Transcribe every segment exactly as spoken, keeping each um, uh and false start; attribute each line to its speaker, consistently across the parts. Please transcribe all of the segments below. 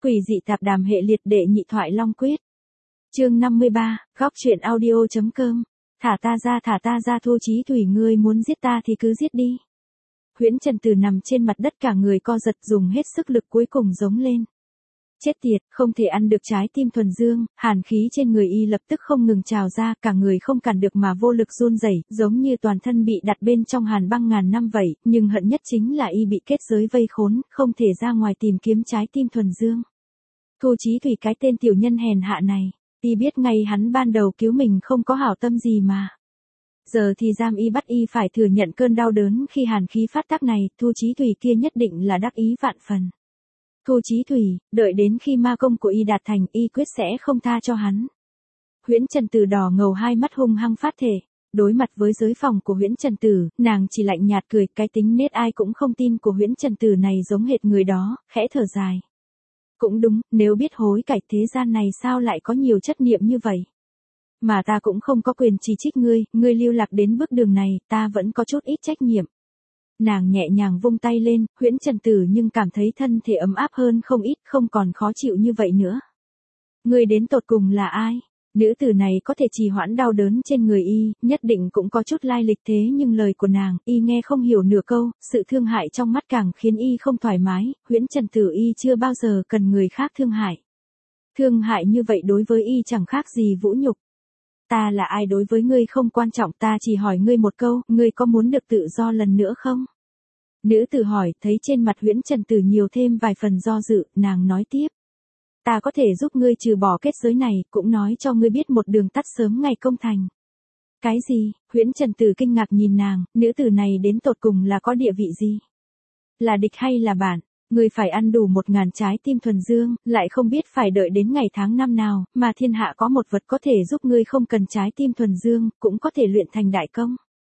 Speaker 1: Quỷ dị tạp đàm hệ liệt đệ nhị thoại Long Quyết. Chương năm mươi ba, góc truyện audio.com. Thả ta ra, thả ta ra, Thu Chí Thủy, ngươi muốn giết ta thì cứ giết đi. Huyễn Trần Tử nằm trên mặt đất, cả người co giật, dùng hết sức lực cuối cùng giống lên. Chết tiệt, không thể ăn được trái tim thuần dương, hàn khí trên người y lập tức không ngừng trào ra, cả người không cản được mà vô lực run rẩy, giống như toàn thân bị đặt bên trong hàn băng ngàn năm vậy, nhưng hận nhất chính là y bị kết giới vây khốn, không thể ra ngoài tìm kiếm trái tim thuần dương. Thu Chí Thủy, cái tên tiểu nhân hèn hạ này, y biết ngay hắn ban đầu cứu mình không có hảo tâm gì mà. Giờ thì giam y, bắt y phải thừa nhận cơn đau đớn khi hàn khí phát tác này, Thu Chí Thủy kia nhất định là đắc ý vạn phần. Thu Chí Thủy, đợi đến khi ma công của y đạt thành, y quyết sẽ không tha cho hắn. Huyễn Trần Tử đỏ ngầu, hai mắt hung hăng phát thể. Đối mặt với giới phòng của Huyễn Trần Tử, nàng chỉ lạnh nhạt cười, cái tính nết ai cũng không tin của Huyễn Trần Tử này giống hệt người đó, khẽ thở dài. Cũng đúng, nếu biết hối cải, thế gian này sao lại có nhiều chấp niệm như vậy. Mà ta cũng không có quyền chỉ trích ngươi, ngươi lưu lạc đến bước đường này, ta vẫn có chút ít trách nhiệm. Nàng nhẹ nhàng vung tay lên, Huyễn Trần Tử nhưng cảm thấy thân thể ấm áp hơn không ít, không còn khó chịu như vậy nữa. Ngươi đến tột cùng là ai? Nữ tử này có thể trì hoãn đau đớn trên người y, nhất định cũng có chút lai lịch, thế nhưng lời của nàng, y nghe không hiểu nửa câu, sự thương hại trong mắt càng khiến y không thoải mái, Huyễn Trần Tử y chưa bao giờ cần người khác thương hại. Thương hại như vậy đối với y chẳng khác gì vũ nhục. Ta là ai đối với ngươi không quan trọng, ta chỉ hỏi ngươi một câu, ngươi có muốn được tự do lần nữa không? Nữ tử hỏi, thấy trên mặt Huyễn Trần Tử nhiều thêm vài phần do dự, nàng nói tiếp. Ta có thể giúp ngươi trừ bỏ kết giới này, cũng nói cho ngươi biết một đường tắt sớm ngày công thành. Cái gì? Huyễn Trần Tử kinh ngạc nhìn nàng, nữ tử này đến tột cùng là có địa vị gì? Là địch hay là bạn? Ngươi phải ăn đủ một ngàn trái tim thuần dương, lại không biết phải đợi đến ngày tháng năm nào, mà thiên hạ có một vật có thể giúp ngươi không cần trái tim thuần dương, cũng có thể luyện thành đại công.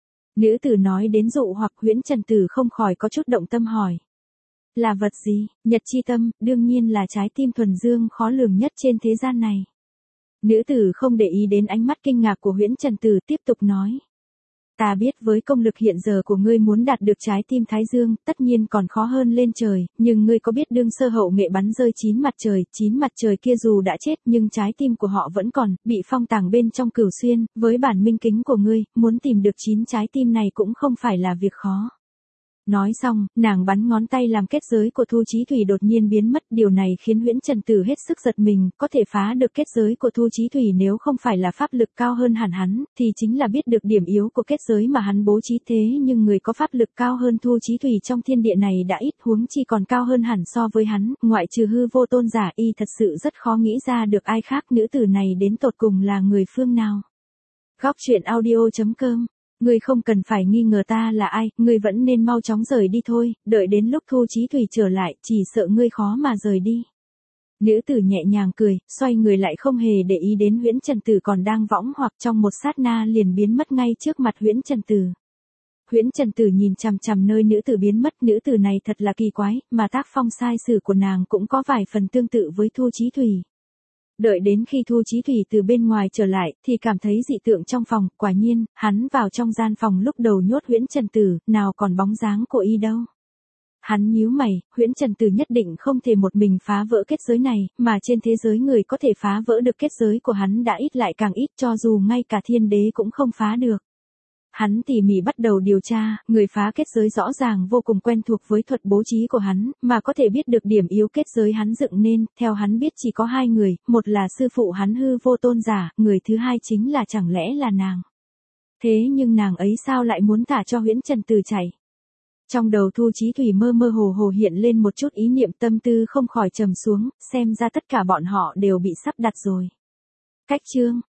Speaker 1: Nữ tử nói đến dụ hoặc, Huyễn Trần Tử không khỏi có chút động tâm hỏi. Là vật gì? Nhật chi tâm, đương nhiên là trái tim thuần dương khó lường nhất trên thế gian này. Nữ tử không để ý đến ánh mắt kinh ngạc của Huyễn Trần Tử, tiếp tục nói. Ta biết với công lực hiện giờ của ngươi muốn đạt được trái tim Thái Dương, tất nhiên còn khó hơn lên trời, nhưng ngươi có biết đương sơ hậu nghệ bắn rơi chín mặt trời, chín mặt trời kia dù đã chết nhưng trái tim của họ vẫn còn, bị phong tàng bên trong Cửu Xuyên, với bản minh kính của ngươi, muốn tìm được chín trái tim này cũng không phải là việc khó. Nói xong, nàng bắn ngón tay làm kết giới của Thu Chí Thủy đột nhiên biến mất, điều này khiến Huyễn Trần Tử hết sức giật mình, có thể phá được kết giới của Thu Chí Thủy nếu không phải là pháp lực cao hơn hẳn hắn, thì chính là biết được điểm yếu của kết giới mà hắn bố trí, thế nhưng người có pháp lực cao hơn Thu Chí Thủy trong thiên địa này đã ít, huống chi còn cao hơn hẳn so với hắn, ngoại trừ hư vô tôn giả, y thật sự rất khó nghĩ ra được ai khác, nữ tử này đến tột cùng là người phương nào. Góc truyện audio.com. Ngươi không cần phải nghi ngờ ta là ai, ngươi vẫn nên mau chóng rời đi thôi, đợi đến lúc Thu Chí Thủy trở lại, chỉ sợ ngươi khó mà rời đi. Nữ tử nhẹ nhàng cười, xoay người lại không hề để ý đến Huyễn Trần Tử còn đang võng hoặc trong một sát na liền biến mất ngay trước mặt Huyễn Trần Tử. Huyễn Trần Tử nhìn chằm chằm nơi nữ tử biến mất, nữ tử này thật là kỳ quái, mà tác phong sai sử của nàng cũng có vài phần tương tự với Thu Chí Thủy. Đợi đến khi Thu Chí Thủy từ bên ngoài trở lại, thì cảm thấy dị tượng trong phòng, quả nhiên, hắn vào trong gian phòng lúc đầu nhốt Huyễn Trần Tử, nào còn bóng dáng của y đâu. Hắn nhíu mày, Huyễn Trần Tử nhất định không thể một mình phá vỡ kết giới này, mà trên thế giới người có thể phá vỡ được kết giới của hắn đã ít lại càng ít, cho dù ngay cả thiên đế cũng không phá được. Hắn tỉ mỉ bắt đầu điều tra, người phá kết giới rõ ràng vô cùng quen thuộc với thuật bố trí của hắn, mà có thể biết được điểm yếu kết giới hắn dựng nên, theo hắn biết chỉ có hai người, một là sư phụ hắn hư vô tôn giả, người thứ hai chính là chẳng lẽ là nàng. Thế nhưng nàng ấy sao lại muốn thả cho Huyễn Trần Tử chạy? Trong đầu Thu Chí Thủy mơ mơ hồ hồ hiện lên một chút ý niệm, tâm tư không khỏi trầm xuống, xem ra tất cả bọn họ đều bị sắp đặt rồi. Cách chương